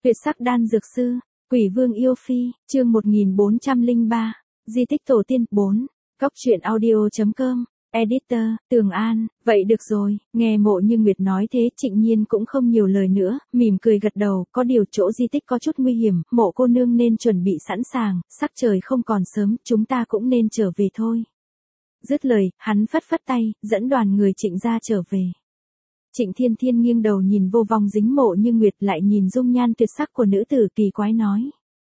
Tuyệt sắc đan dược sư, Quỷ Vương yêu phi, chương 1403, di tích tổ tiên 4, góc truyện audio.com, editor, Tường An, vậy được rồi, nghe Mộ Như Nguyệt nói thế Trịnh Nhiên cũng không nhiều lời nữa, mỉm cười gật đầu, có điều chỗ di tích có chút nguy hiểm, Mộ cô nương nên chuẩn bị sẵn sàng, sắc trời không còn sớm, chúng ta cũng nên trở về thôi. Dứt lời, hắn phất phất tay, dẫn đoàn người Trịnh gia trở về. Trịnh Thiên Thiên nghiêng đầu nhìn vô vong dính Mộ Như Nguyệt lại nhìn dung nhan tuyệt sắc của nữ tử kỳ quái nói.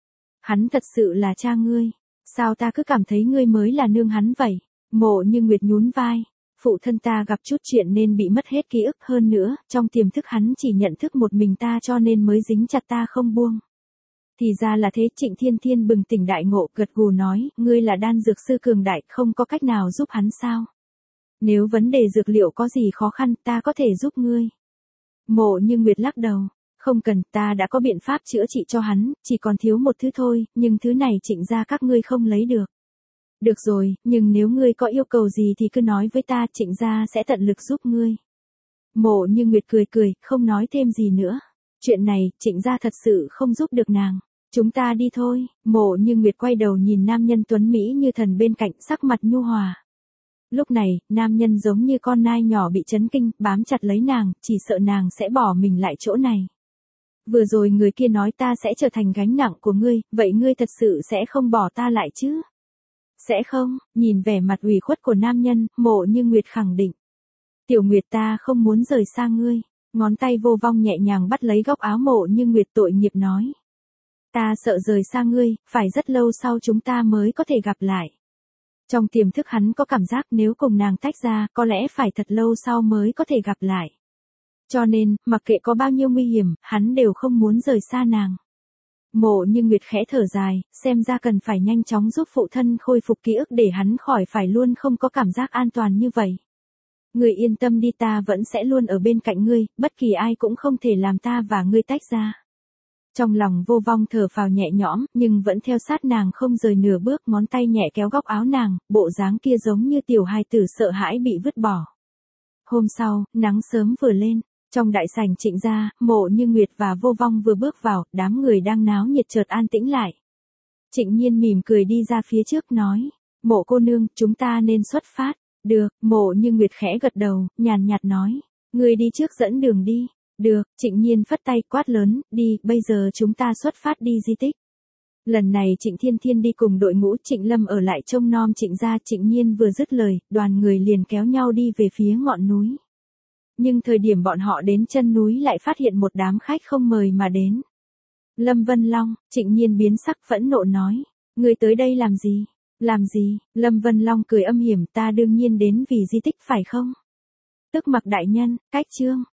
Hắn thật sự là cha ngươi, sao ta cứ cảm thấy ngươi mới là nương hắn vậy? Mộ Như Nguyệt nhún vai, phụ thân ta gặp chút chuyện nên bị mất hết ký ức hơn nữa, trong tiềm thức hắn chỉ nhận thức một mình ta cho nên mới dính chặt ta không buông. Thì ra là thế. Trịnh Thiên Thiên bừng tỉnh đại ngộ gật gù nói, ngươi là đan dược sư cường đại, không có cách nào giúp hắn sao? Nếu vấn đề dược liệu có gì khó khăn ta có thể giúp ngươi. Mộ Như Nguyệt lắc đầu, không cần, ta đã có biện pháp chữa trị cho hắn, chỉ còn thiếu một thứ thôi, nhưng thứ này Trịnh gia các ngươi không lấy được. Được rồi, nhưng nếu ngươi có yêu cầu gì thì cứ nói với ta, Trịnh gia sẽ tận lực giúp ngươi. Mộ Như Nguyệt cười cười, không nói thêm gì nữa. Chuyện này, Trịnh gia thật sự không giúp được nàng. Chúng ta đi thôi. Mộ Như Nguyệt quay đầu nhìn nam nhân tuấn Mỹ như thần bên cạnh, sắc mặt nhu hòa. Lúc này, nam nhân giống như con nai nhỏ bị chấn kinh, bám chặt lấy nàng, chỉ sợ nàng sẽ bỏ mình lại chỗ này. Vừa rồi người kia nói ta sẽ trở thành gánh nặng của ngươi, vậy ngươi thật sự sẽ không bỏ ta lại chứ? Sẽ không, nhìn vẻ mặt ủy khuất của nam nhân, Mộ Như Nguyệt khẳng định. Tiểu Nguyệt ta không muốn rời xa ngươi. Ngón tay vô vong nhẹ nhàng bắt lấy góc áo Mộ Như Nguyệt tội nghiệp nói. Ta sợ rời xa ngươi, phải rất lâu sau chúng ta mới có thể gặp lại. Trong tiềm thức hắn có cảm giác nếu cùng nàng tách ra, có lẽ phải thật lâu sau mới có thể gặp lại. Cho nên, mặc kệ có bao nhiêu nguy hiểm, hắn đều không muốn rời xa nàng. Mộ Như Nguyệt khẽ thở dài, xem ra cần phải nhanh chóng giúp phụ thân khôi phục ký ức để hắn khỏi phải luôn không có cảm giác an toàn như vậy. Ngươi yên tâm đi, ta vẫn sẽ luôn ở bên cạnh ngươi, bất kỳ ai cũng không thể làm ta và ngươi tách ra. Trong lòng vô vong thở phào nhẹ nhõm, nhưng vẫn theo sát nàng không rời nửa bước, ngón tay nhẹ kéo góc áo nàng, bộ dáng kia giống như tiểu hài tử sợ hãi bị vứt bỏ. Hôm sau, nắng sớm vừa lên, trong đại sảnh Trịnh gia, Mộ Như Nguyệt và vô vong vừa bước vào, đám người đang náo nhiệt chợt an tĩnh lại. Trịnh Nhiên mỉm cười đi ra phía trước nói, Mộ cô nương, chúng ta nên xuất phát. Được, Mộ Như Nguyệt khẽ gật đầu, nhàn nhạt nói, ngươi đi trước dẫn đường đi. Được, Trịnh Nhiên phất tay quát lớn, đi, bây giờ chúng ta xuất phát đi di tích. Lần này Trịnh Thiên Thiên đi cùng đội ngũ, Trịnh Lâm ở lại trông nom Trịnh gia. Trịnh Nhiên vừa dứt lời, đoàn người liền kéo nhau đi về phía ngọn núi. Nhưng thời điểm bọn họ đến chân núi lại phát hiện một đám khách không mời mà đến. Lâm Vân Long, Trịnh Nhiên biến sắc phẫn nộ nói, ngươi tới đây làm gì? Làm gì? Lâm Vân Long cười âm hiểm, ta đương nhiên đến vì di tích phải không? Tức Mặc đại nhân, cách chương.